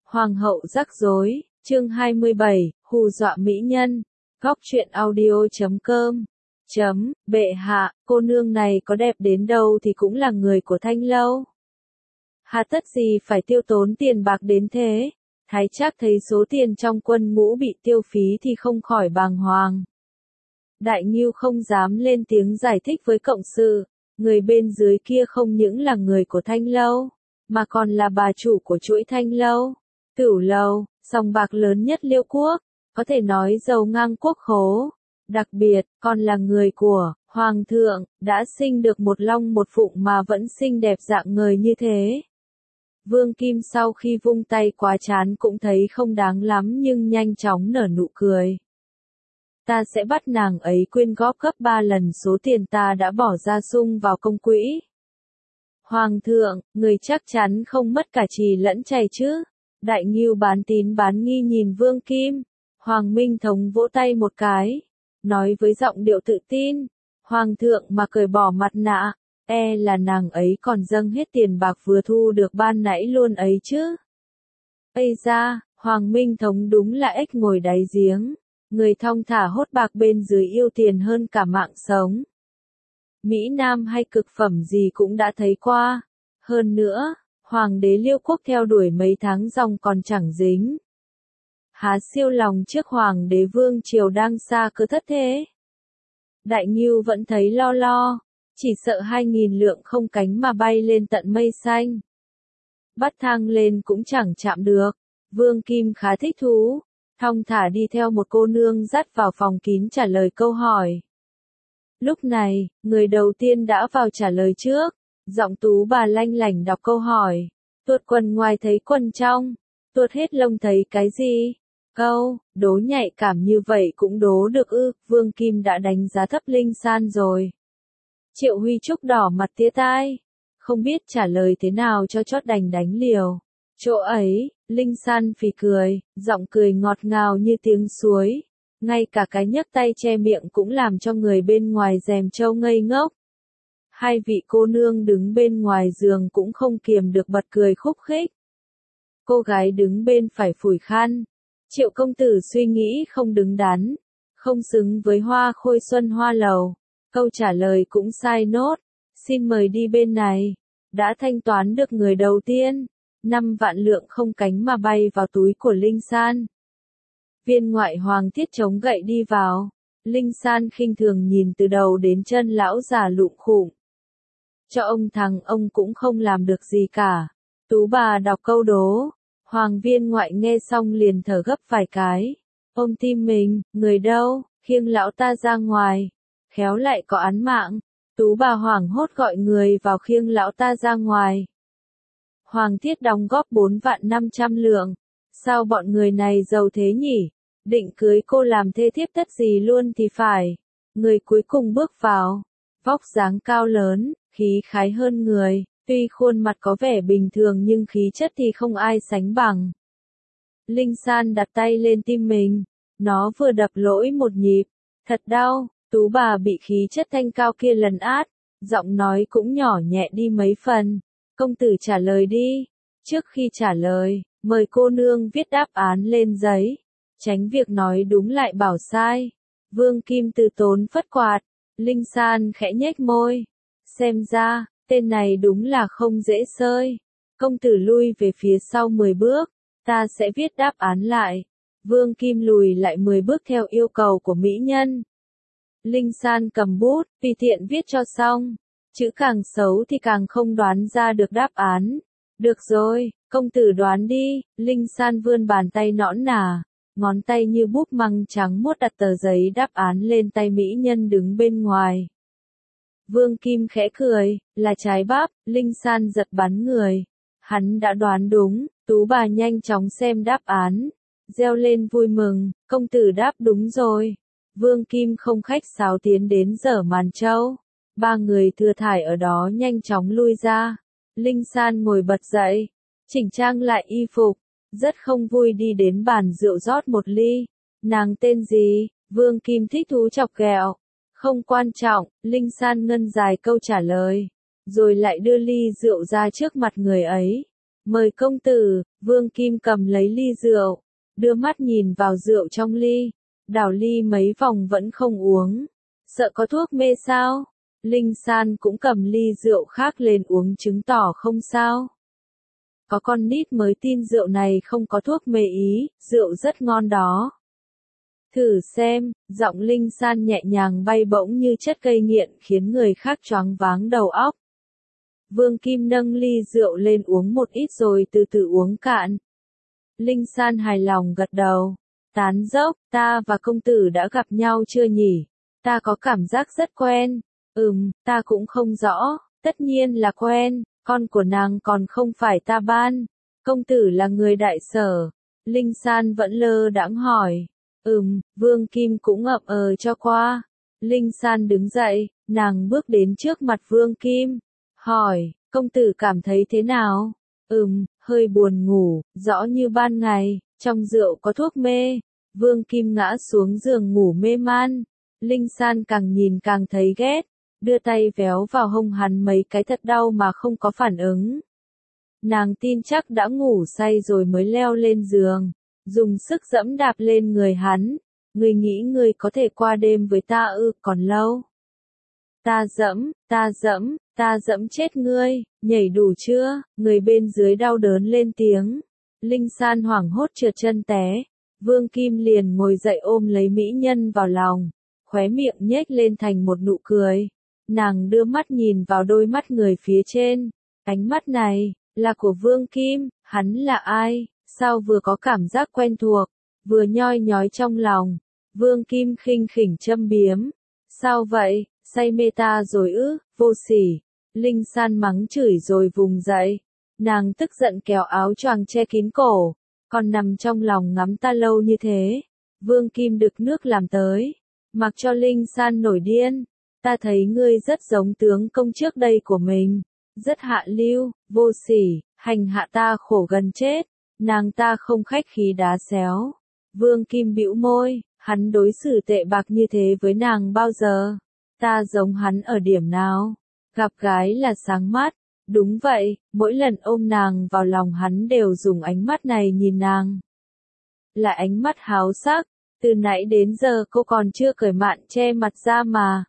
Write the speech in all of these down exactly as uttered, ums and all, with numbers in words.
Hoàng hậu rắc rối, chương hai mươi bảy, hù dọa mỹ nhân. Góc truyện audio chấm com. Chấm, bệ hạ, cô nương này có đẹp đến đâu thì cũng là người của Thanh Lâu. Hà tất gì phải tiêu tốn tiền bạc đến thế? Thái Trác thấy số tiền trong quân ngũ bị tiêu phí thì không khỏi bàng hoàng. Đại Ngưu không dám lên tiếng giải thích với cộng sự, người bên dưới kia không những là người của Thanh Lâu, mà còn là bà chủ của chuỗi Thanh Lâu, Cửu Lâu, sòng bạc lớn nhất Liêu Quốc, có thể nói giàu ngang quốc khố. Đặc biệt, còn là người của Hoàng thượng, đã sinh được một long một phụng mà vẫn xinh đẹp dạng người như thế. Vương Kim sau khi vung tay quá chán cũng thấy không đáng lắm nhưng nhanh chóng nở nụ cười. Ta sẽ bắt nàng ấy quyên góp gấp ba lần số tiền ta đã bỏ ra sung vào công quỹ. Hoàng thượng, người chắc chắn không mất cả trì lẫn chày chứ? Đại Ngưu bán tín bán nghi nhìn Vương Kim. Hoàng Minh Thống vỗ tay một cái, nói với giọng điệu tự tin. Hoàng thượng mà cởi bỏ mặt nạ, e là nàng ấy còn dâng hết tiền bạc vừa thu được ban nãy luôn ấy chứ. Ây da, Hoàng Minh Thống đúng là ếch ngồi đáy giếng. Người thong thả hốt bạc bên dưới yêu tiền hơn cả mạng sống. Mỹ Nam hay cực phẩm gì cũng đã thấy qua. Hơn nữa, Hoàng đế Liêu Quốc theo đuổi mấy tháng dòng còn chẳng dính. Há siêu lòng trước Hoàng đế Vương Triều đang xa cơ thất thế. Đại Ngưu vẫn thấy lo lo, chỉ sợ hai nghìn lượng không cánh mà bay lên tận mây xanh. Bắt thang lên cũng chẳng chạm được. Vương Kim khá thích thú, thong thả đi theo một cô nương dắt vào phòng kín trả lời câu hỏi. Lúc này, người đầu tiên đã vào trả lời trước, giọng tú bà lanh lảnh đọc câu hỏi. Tuột quần ngoài thấy quần trong, tuột hết lông thấy cái gì? Câu, đố nhạy cảm như vậy cũng đố được ư? Vương Kim đã đánh giá thấp Linh San rồi. Triệu Huy Trúc đỏ mặt tía tai, không biết trả lời thế nào cho chót đành đánh liều. Chỗ ấy, Linh San phì cười, giọng cười ngọt ngào như tiếng suối. Ngay cả cái nhấc tay che miệng cũng làm cho người bên ngoài rèm trâu ngây ngốc. Hai vị cô nương đứng bên ngoài giường cũng không kiềm được bật cười khúc khích. Cô gái đứng bên phải phủi khăn. Triệu công tử suy nghĩ không đứng đắn, không xứng với hoa khôi xuân hoa lầu. Câu trả lời cũng sai nốt. Xin mời đi bên này. Đã thanh toán được người đầu tiên. Năm vạn lượng không cánh mà bay vào túi của Linh San. Viên ngoại hoàng thiết chống gậy đi vào. Linh San khinh thường nhìn từ đầu đến chân lão già lụm khụm. Cho ông thằng ông cũng không làm được gì cả. Tú bà đọc câu đố. Hoàng viên ngoại nghe xong liền thở gấp vài cái. Ôm tim mình, người đâu, khiêng lão ta ra ngoài. Khéo lại có án mạng. Tú bà hoảng hốt gọi người vào khiêng lão ta ra ngoài. Hoàng thiết đóng góp bốn vạn năm trăm lượng. Sao bọn người này giàu thế nhỉ? Định cưới cô làm thê thiếp tất gì luôn thì phải. Người cuối cùng bước vào. Vóc dáng cao lớn, khí khái hơn người. Tuy khuôn mặt có vẻ bình thường nhưng khí chất thì không ai sánh bằng. Linh San đặt tay lên tim mình. Nó vừa đập lỗi một nhịp. Thật đau. Tú bà bị khí chất thanh cao kia lấn át. Giọng nói cũng nhỏ nhẹ đi mấy phần. Công tử trả lời đi. Trước khi trả lời, mời cô nương viết đáp án lên giấy. Tránh việc nói đúng lại bảo sai. Vương Kim từ tốn phất quạt. Linh San khẽ nhếch môi. Xem ra, tên này đúng là không dễ sơi. Công tử lui về phía sau mười bước. Ta sẽ viết đáp án lại. Vương Kim lùi lại mười bước theo yêu cầu của mỹ nhân. Linh San cầm bút, tùy tiện viết cho xong. Chữ càng xấu thì càng không đoán ra được đáp án. Được rồi, công tử đoán đi. Linh San vươn bàn tay nõn nà, ngón tay như búp măng trắng muốt đặt tờ giấy đáp án lên tay mỹ nhân đứng bên ngoài. Vương Kim khẽ cười, là trái bắp. Linh San giật bắn người. Hắn đã đoán đúng. Tú bà nhanh chóng xem đáp án, reo lên vui mừng, công tử đáp đúng rồi. Vương Kim không khách sáo tiến đến giở màn trâu. Ba người thừa thải ở đó nhanh chóng lui ra. Linh San ngồi bật dậy, chỉnh trang lại y phục, rất không vui đi đến bàn rượu rót một ly. Nàng tên gì? Vương Kim thích thú chọc ghẹo. Không quan trọng. Linh San ngân dài câu trả lời, rồi lại đưa ly rượu ra trước mặt người ấy. Mời công tử. Vương Kim cầm lấy ly rượu, đưa mắt nhìn vào rượu trong ly, đảo ly mấy vòng vẫn không uống. Sợ có thuốc mê sao? Linh San cũng cầm ly rượu khác lên uống chứng tỏ không sao. Có con nít mới tin rượu này không có thuốc mê ý, rượu rất ngon đó. Thử xem, giọng Linh San nhẹ nhàng bay bổng như chất gây nghiện khiến người khác choáng váng đầu óc. Vương Kim nâng ly rượu lên uống một ít rồi từ từ uống cạn. Linh San hài lòng gật đầu. Tán dốc, ta và công tử đã gặp nhau chưa nhỉ? Ta có cảm giác rất quen. Ừm, ta cũng không rõ, tất nhiên là quen, con của nàng còn không phải ta ban. Công tử là người Đại Sở. Linh San vẫn lơ đãng hỏi. Ừm, Vương Kim cũng ậm ờ cho qua. Linh San đứng dậy, nàng bước đến trước mặt Vương Kim. Hỏi, công tử cảm thấy thế nào? Ừm, hơi buồn ngủ, rõ như ban ngày, trong rượu có thuốc mê. Vương Kim ngã xuống giường ngủ mê man. Linh San càng nhìn càng thấy ghét, đưa tay véo vào hông hắn mấy cái thật đau mà không có phản ứng. Nàng tin chắc đã ngủ say rồi mới leo lên giường, dùng sức dẫm đạp lên người hắn. Ngươi nghĩ ngươi có thể qua đêm với ta ư? Còn lâu. Ta dẫm, ta dẫm, ta dẫm chết ngươi, nhảy đủ chưa? Người bên dưới đau đớn lên tiếng. Linh San hoảng hốt trượt chân té. Vương Kim liền ngồi dậy ôm lấy mỹ nhân vào lòng, khóe miệng nhếch lên thành một nụ cười. Nàng đưa mắt nhìn vào đôi mắt người phía trên. Ánh mắt này, là của Vương Kim, hắn là ai? Sao vừa có cảm giác quen thuộc, vừa nhoi nhói trong lòng. Vương Kim khinh khỉnh châm biếm. Sao vậy, say mê ta rồi ư, vô sỉ. Linh San mắng chửi rồi vùng dậy. Nàng tức giận kéo áo choàng che kín cổ. Còn nằm trong lòng ngắm ta lâu như thế. Vương Kim đực nước làm tới. Mặc cho Linh San nổi điên. Ta thấy ngươi rất giống tướng công trước đây của mình. Rất hạ lưu, vô sỉ, hành hạ ta khổ gần chết. Nàng ta không khách khí đá xéo. Vương Kim bĩu môi, hắn đối xử tệ bạc như thế với nàng bao giờ? Ta giống hắn ở điểm nào? Gặp gái là sáng mắt. Đúng vậy, mỗi lần ôm nàng vào lòng hắn đều dùng ánh mắt này nhìn nàng. Là ánh mắt háo sắc, từ nãy đến giờ cô còn chưa cởi mạn che mặt ra mà.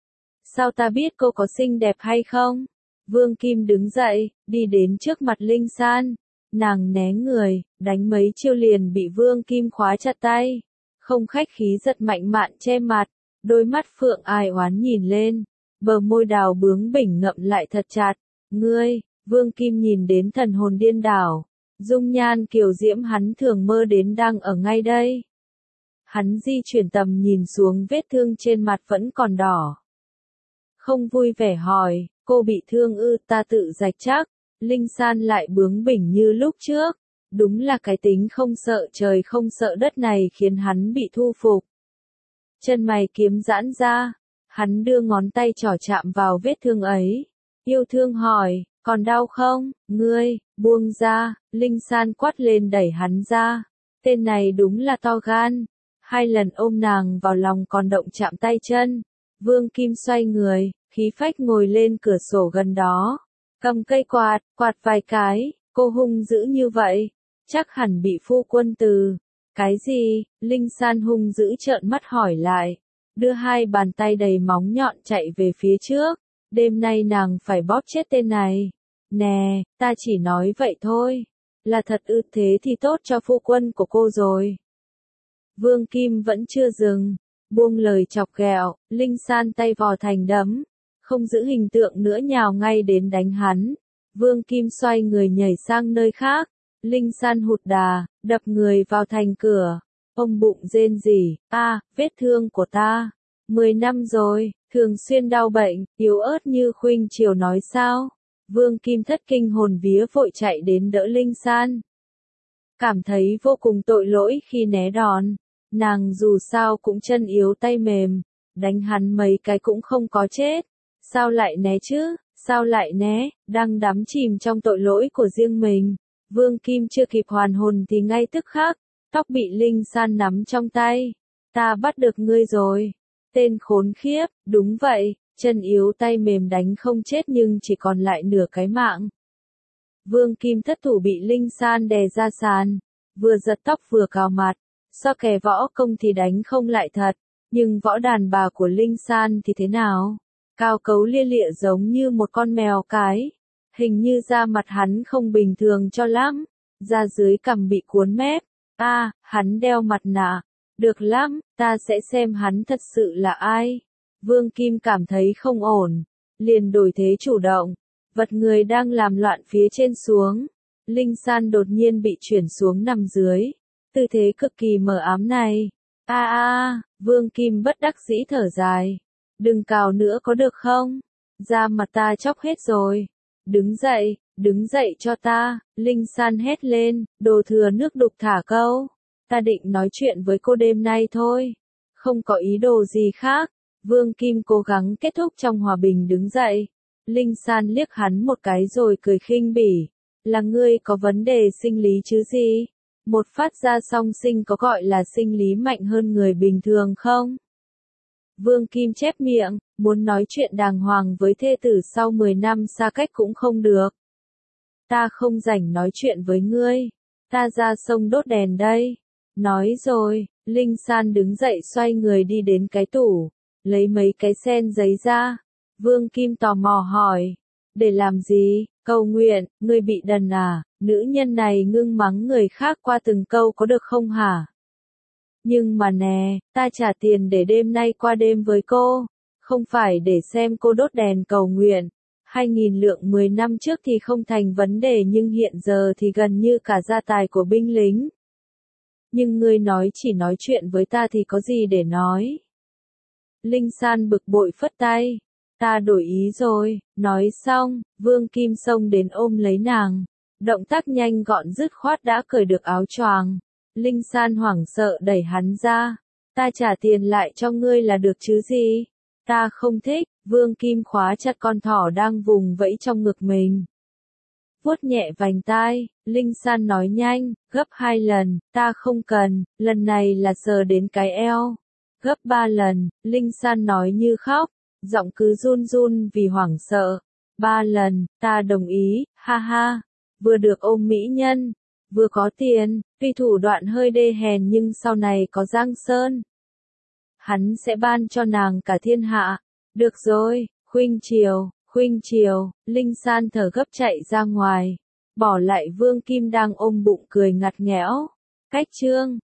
Sao ta biết cô có xinh đẹp hay không? Vương Kim đứng dậy, đi đến trước mặt Linh San. Nàng né người, đánh mấy chiêu liền bị Vương Kim khóa chặt tay. Không khách khí giật mạnh mạn che mặt, đôi mắt phượng ai oán nhìn lên. Bờ môi đào bướng bỉnh ngậm lại thật chặt. Ngươi, Vương Kim nhìn đến thần hồn điên đảo. Dung nhan kiều diễm hắn thường mơ đến đang ở ngay đây. Hắn di chuyển tầm nhìn xuống vết thương trên mặt vẫn còn đỏ. Không vui vẻ hỏi, cô bị thương ư? Ta tự rạch chắc. Linh San lại bướng bỉnh như lúc trước. Đúng là cái tính không sợ trời không sợ đất này khiến hắn bị thu phục. Chân mày kiếm giãn ra. Hắn đưa ngón tay trỏ chạm vào vết thương ấy. Yêu thương hỏi, còn đau không? Ngươi, buông ra. Linh San quát lên đẩy hắn ra. Tên này đúng là to gan. Hai lần ôm nàng vào lòng còn động chạm tay chân. Vương Kim xoay người, khí phách ngồi lên cửa sổ gần đó. Cầm cây quạt, quạt vài cái. Cô hung dữ như vậy, chắc hẳn bị phu quân từ. Cái gì? Linh San hung dữ trợn mắt hỏi lại. Đưa hai bàn tay đầy móng nhọn chạy về phía trước. Đêm nay nàng phải bóp chết tên này. Nè, ta chỉ nói vậy thôi. Là thật ư? Thế thì tốt cho phu quân của cô rồi. Vương Kim vẫn chưa dừng. Buông lời chọc ghẹo, Linh San tay vò thành đấm. Không giữ hình tượng nữa nhào ngay đến đánh hắn. Vương Kim xoay người nhảy sang nơi khác. Linh San hụt đà, đập người vào thành cửa. Ông bụng rên rỉ, a, vết thương của ta. Mười năm rồi, thường xuyên đau bệnh, yếu ớt như khuynh chiều nói sao. Vương Kim thất kinh hồn vía vội chạy đến đỡ Linh San. Cảm thấy vô cùng tội lỗi khi né đòn. Nàng dù sao cũng chân yếu tay mềm. Đánh hắn mấy cái cũng không có chết. Sao lại né chứ? Sao lại né? Đang đắm chìm trong tội lỗi của riêng mình. Vương Kim chưa kịp hoàn hồn thì ngay tức khắc, tóc bị Linh San nắm trong tay. Ta bắt được ngươi rồi. Tên khốn khiếp, đúng vậy, chân yếu tay mềm đánh không chết nhưng chỉ còn lại nửa cái mạng. Vương Kim thất thủ bị Linh San đè ra sàn, vừa giật tóc vừa cào mặt, so kè võ công thì đánh không lại thật, nhưng võ đàn bà của Linh San thì thế nào? Cao cấu lia lịa giống như một con mèo cái, hình như da mặt hắn không bình thường cho lắm, da dưới cằm bị cuốn mép, a, à, hắn đeo mặt nạ, được lắm, ta sẽ xem hắn thật sự là ai. Vương Kim cảm thấy không ổn, liền đổi thế chủ động, vật người đang làm loạn phía trên xuống. Linh San đột nhiên bị chuyển xuống nằm dưới, tư thế cực kỳ mờ ám này. A a, Vương Kim bất đắc dĩ thở dài. Đừng cào nữa có được không? Da mặt ta chóc hết rồi. Đứng dậy, đứng dậy cho ta, Linh San hét lên, đồ thừa nước đục thả câu. Ta định nói chuyện với cô đêm nay thôi, không có ý đồ gì khác. Vương Kim cố gắng kết thúc trong hòa bình đứng dậy. Linh San liếc hắn một cái rồi cười khinh bỉ. Là ngươi có vấn đề sinh lý chứ gì? Một phát ra song sinh có gọi là sinh lý mạnh hơn người bình thường không? Vương Kim chép miệng, muốn nói chuyện đàng hoàng với thê tử sau mười năm xa cách cũng không được. Ta không rảnh nói chuyện với ngươi, ta ra sông đốt đèn đây. Nói rồi, Linh San đứng dậy xoay người đi đến cái tủ, lấy mấy cái sen giấy ra. Vương Kim tò mò hỏi, để làm gì? Cầu nguyện, ngươi bị đần à? Nữ nhân này ngưng mắng người khác qua từng câu có được không hả? Nhưng mà nè, ta trả tiền để đêm nay qua đêm với cô, không phải để xem cô đốt đèn cầu nguyện. Hai nghìn lượng mười năm trước thì không thành vấn đề nhưng hiện giờ thì gần như cả gia tài của binh lính. Nhưng ngươi nói chỉ nói chuyện với ta thì có gì để nói? Linh San bực bội phất tay. Ta đổi ý rồi, nói xong, Vương Kim xông đến ôm lấy nàng. Động tác nhanh gọn dứt khoát đã cởi được áo choàng. Linh San hoảng sợ đẩy hắn ra. Ta trả tiền lại cho ngươi là được chứ gì? Ta không thích. Vương Kim khóa chặt con thỏ đang vùng vẫy trong ngực mình. Vuốt nhẹ vành tai, Linh San nói nhanh, gấp hai lần, ta không cần, lần này là sờ đến cái eo. Gấp ba lần, Linh San nói như khóc, giọng cứ run run vì hoảng sợ. Ba lần, ta đồng ý, ha ha. Vừa được ôm mỹ nhân, vừa có tiền, tuy thủ đoạn hơi đê hèn nhưng sau này có Giang Sơn. Hắn sẽ ban cho nàng cả thiên hạ. Được rồi, khuynh triều, khuynh triều, Linh San thở gấp chạy ra ngoài, bỏ lại Vương Kim đang ôm bụng cười ngặt nghẽo. Cách chương